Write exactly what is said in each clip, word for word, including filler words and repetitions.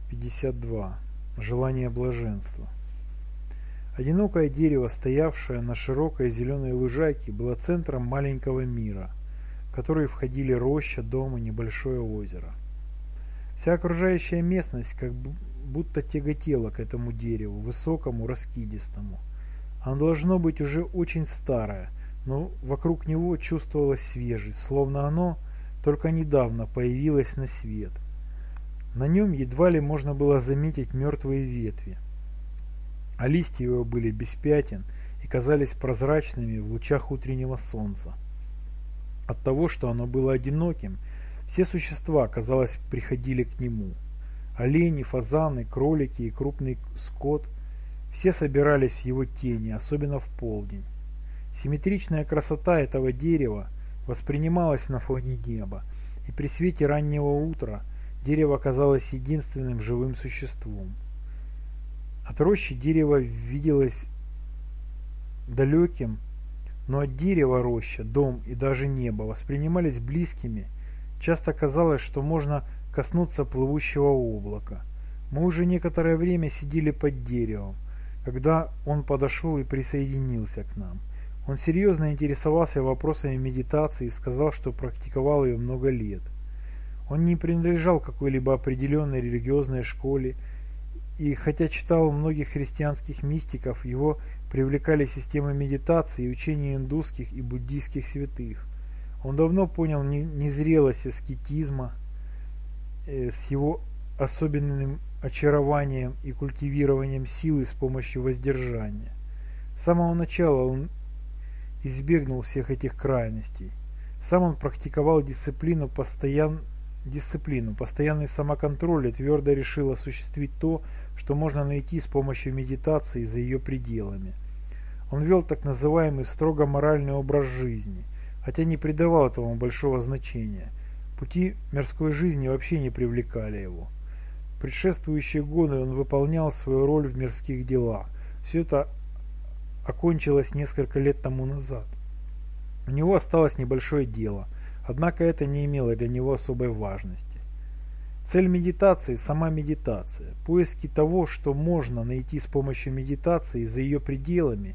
пятьдесят два. Желание блаженства. Одинокое дерево, стоявшее на широкой зеленой лужайке, было центром маленького мира, в который входили роща, дом и небольшое озеро. Вся окружающая местность как будто тяготела к этому дереву, высокому, раскидистому. Оно должно быть уже очень старое, но вокруг него чувствовалась свежесть, словно оно только недавно появилось на свет. На нем едва ли можно было заметить мертвые ветви, а листья его были без пятен и казались прозрачными в лучах утреннего солнца. От того, что оно было одиноким, все существа, казалось, приходили к нему. Олени, фазаны, кролики и крупный скот – все собирались в его тени, особенно в полдень. Симметричная красота этого дерева воспринималась на фоне неба, и при свете раннего утра дерево казалось единственным живым существом. От рощи дерево виделось далеким, но от дерева роща, дом и даже небо воспринимались близкими. Часто казалось, что можно коснуться плывущего облака. Мы уже некоторое время сидели под деревом, когда он подошел и присоединился к нам. Он серьезно интересовался вопросами медитации и сказал, что практиковал ее много лет. Он не принадлежал какой-либо определенной религиозной школе, и хотя читал многих христианских мистиков, его привлекали системы медитации и учения индусских и буддийских святых. Он давно понял незрелость аскетизма э, с его особенным очарованием и культивированием силы с помощью воздержания. С самого начала он избегнул всех этих крайностей. Сам он практиковал дисциплину, постоян... дисциплину, постоянный самоконтроль и твердо решил осуществить то, что можно найти с помощью медитации за ее пределами. Он вел так называемый строго моральный образ жизни, хотя не придавал этому большого значения. Пути мирской жизни вообще не привлекали его. В предшествующие годы он выполнял свою роль в мирских делах. Все это окончилось несколько лет тому назад. У него осталось небольшое дело, однако это не имело для него особой важности. Цель медитации – сама медитация. Поиски того, что можно найти с помощью медитации за ее пределами,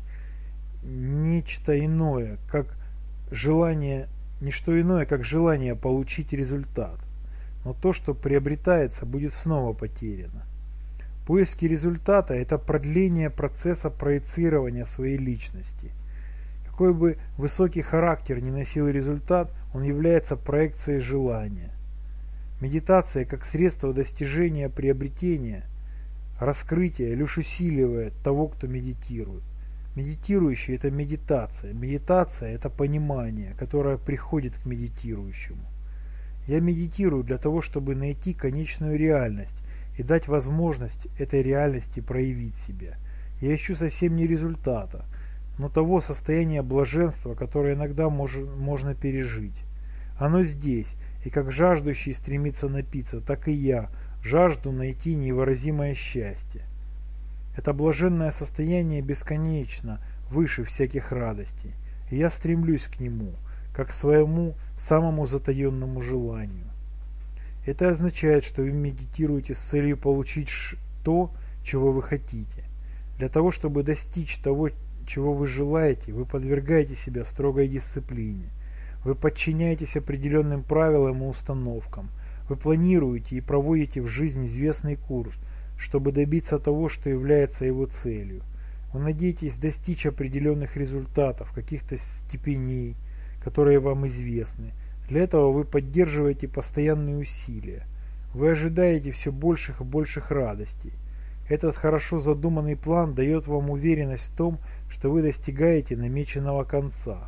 нечто иное, как желание, не что иное, как желание получить результат. Но то, что приобретается, будет снова потеряно. Поиски результата – это продление процесса проецирования своей личности. Какой бы высокий характер ни носил результат, он является проекцией желания. Медитация как средство достижения приобретения, раскрытия лишь усиливает того, кто медитирует. Медитирующий – это медитация. Медитация – это понимание, которое приходит к медитирующему. Я медитирую для того, чтобы найти конечную реальность и дать возможность этой реальности проявить себя. Я ищу совсем не результата, но того состояния блаженства, которое иногда мож, можно пережить. Оно здесь, и как жаждущий стремится напиться, так и я жажду найти невыразимое счастье. Это блаженное состояние бесконечно, выше всяких радостей, и я стремлюсь к нему, как к своему самому затаенному желанию. Это означает, что вы медитируете с целью получить то, чего вы хотите. Для того, чтобы достичь того, чего вы желаете, вы подвергаете себя строгой дисциплине. Вы подчиняетесь определенным правилам и установкам. Вы планируете и проводите в жизнь известный курс, чтобы добиться того, что является его целью. Вы надеетесь достичь определенных результатов, каких-то степеней, которые вам известны. Для этого вы поддерживаете постоянные усилия. Вы ожидаете все больших и больших радостей. Этот хорошо задуманный план дает вам уверенность в том, что вы достигаете намеченного конца.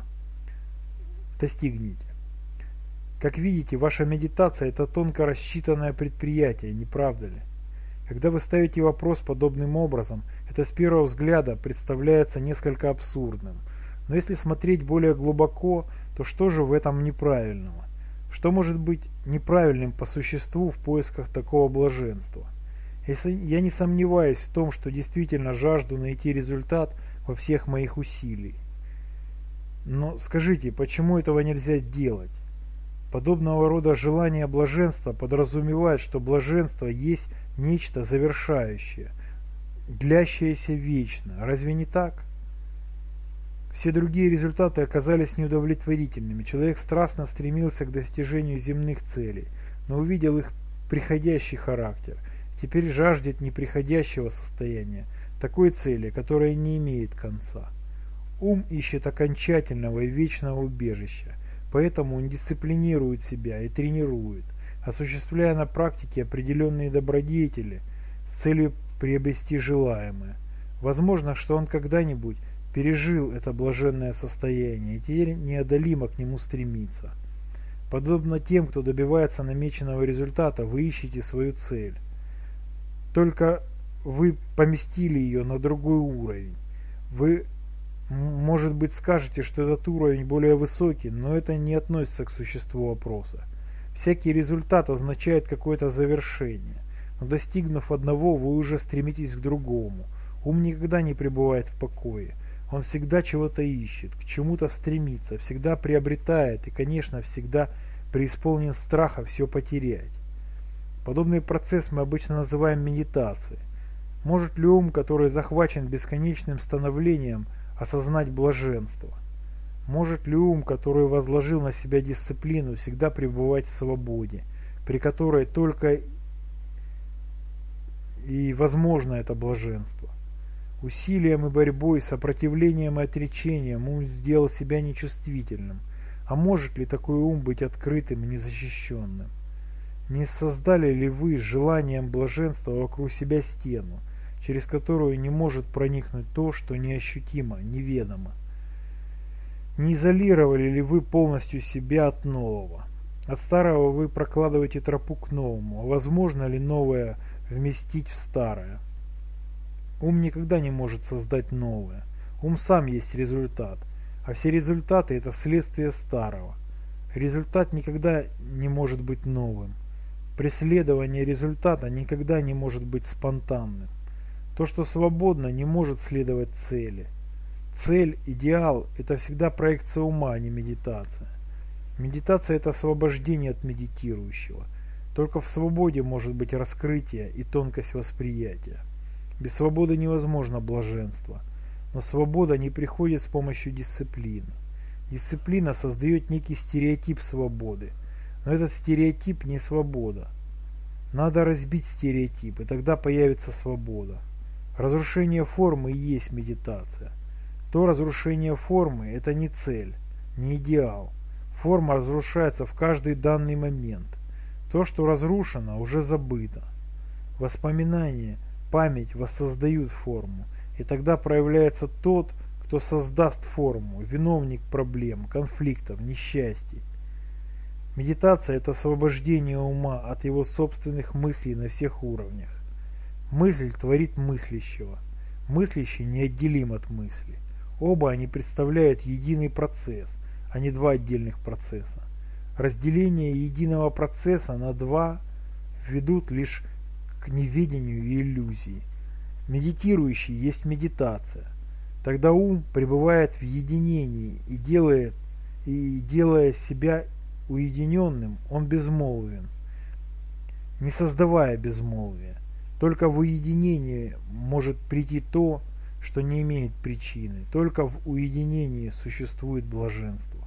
Достигнете. Как видите, ваша медитация – это тонко рассчитанное предприятие, не правда ли? Когда вы ставите вопрос подобным образом, это с первого взгляда представляется несколько абсурдным. Но если смотреть более глубоко, то что же в этом неправильного? Что может быть неправильным по существу в поисках такого блаженства? Если я не сомневаюсь в том, что действительно жажду найти результат во всех моих усилиях. Но скажите, почему этого нельзя делать? Подобного рода желание блаженства подразумевает, что блаженство есть нечто завершающее, длящееся вечно. Разве не так? Все другие результаты оказались неудовлетворительными. Человек страстно стремился к достижению земных целей, но увидел их приходящий характер. Теперь жаждет неприходящего состояния, такой цели, которая не имеет конца. Ум ищет окончательного и вечного убежища, поэтому он дисциплинирует себя и тренирует, осуществляя на практике определенные добродетели с целью приобрести желаемое. Возможно, что он когда-нибудь пережил это блаженное состояние и теперь неодолимо к нему стремится. Подобно тем, кто добивается намеченного результата, вы ищете свою цель. Только вы поместили ее на другой уровень. Вы, может быть, скажете, что этот уровень более высокий, но это не относится к существу вопроса. Всякий результат означает какое-то завершение, но достигнув одного, вы уже стремитесь к другому. Ум никогда не пребывает в покое. Он всегда чего-то ищет, к чему-то стремится, всегда приобретает и, конечно, всегда преисполнен страха все потерять. Подобный процесс мы обычно называем медитацией. Может ли ум, который захвачен бесконечным становлением, осознать блаженство? Может ли ум, который возложил на себя дисциплину, всегда пребывать в свободе, при которой только и возможно это блаженство? Усилием и борьбой, сопротивлением и отречением ум сделал себя нечувствительным. А может ли такой ум быть открытым и незащищенным? Не создали ли вы с желанием блаженства вокруг себя стену, через которую не может проникнуть то, что неощутимо, неведомо? Не изолировали ли вы полностью себя от нового? От старого вы прокладываете тропу к новому, а возможно ли новое вместить в старое? Ум никогда не может создать новое. Ум сам есть результат, а все результаты – это следствие старого. Результат никогда не может быть новым. Преследование результата никогда не может быть спонтанным. То, что свободно, не может следовать цели. Цель, идеал – это всегда проекция ума, а не медитация. Медитация – это освобождение от медитирующего. Только в свободе может быть раскрытие и тонкость восприятия. Без свободы невозможно блаженство, но свобода не приходит с помощью дисциплины. Дисциплина создает некий стереотип свободы, но этот стереотип не свобода. Надо разбить стереотип, и тогда появится свобода. Разрушение формы и есть медитация. То разрушение формы – это не цель, не идеал. Форма разрушается в каждый данный момент. То, что разрушено, уже забыто. Воспоминания, память воссоздают форму, и тогда проявляется тот, кто создаст форму, виновник проблем, конфликтов, несчастий. Медитация – это освобождение ума от его собственных мыслей на всех уровнях. Мысль творит мыслящего. Мыслящий неотделим от мысли. Оба они представляют единый процесс, а не два отдельных процесса. Разделение единого процесса на два ведут лишь к неведению и иллюзии. Медитирующий есть медитация. Тогда ум пребывает в единении и делает, и делая себя уединенным, он безмолвен, не создавая безмолвия. Только в уединении может прийти то, что не имеет причины. Только в уединении существует блаженство.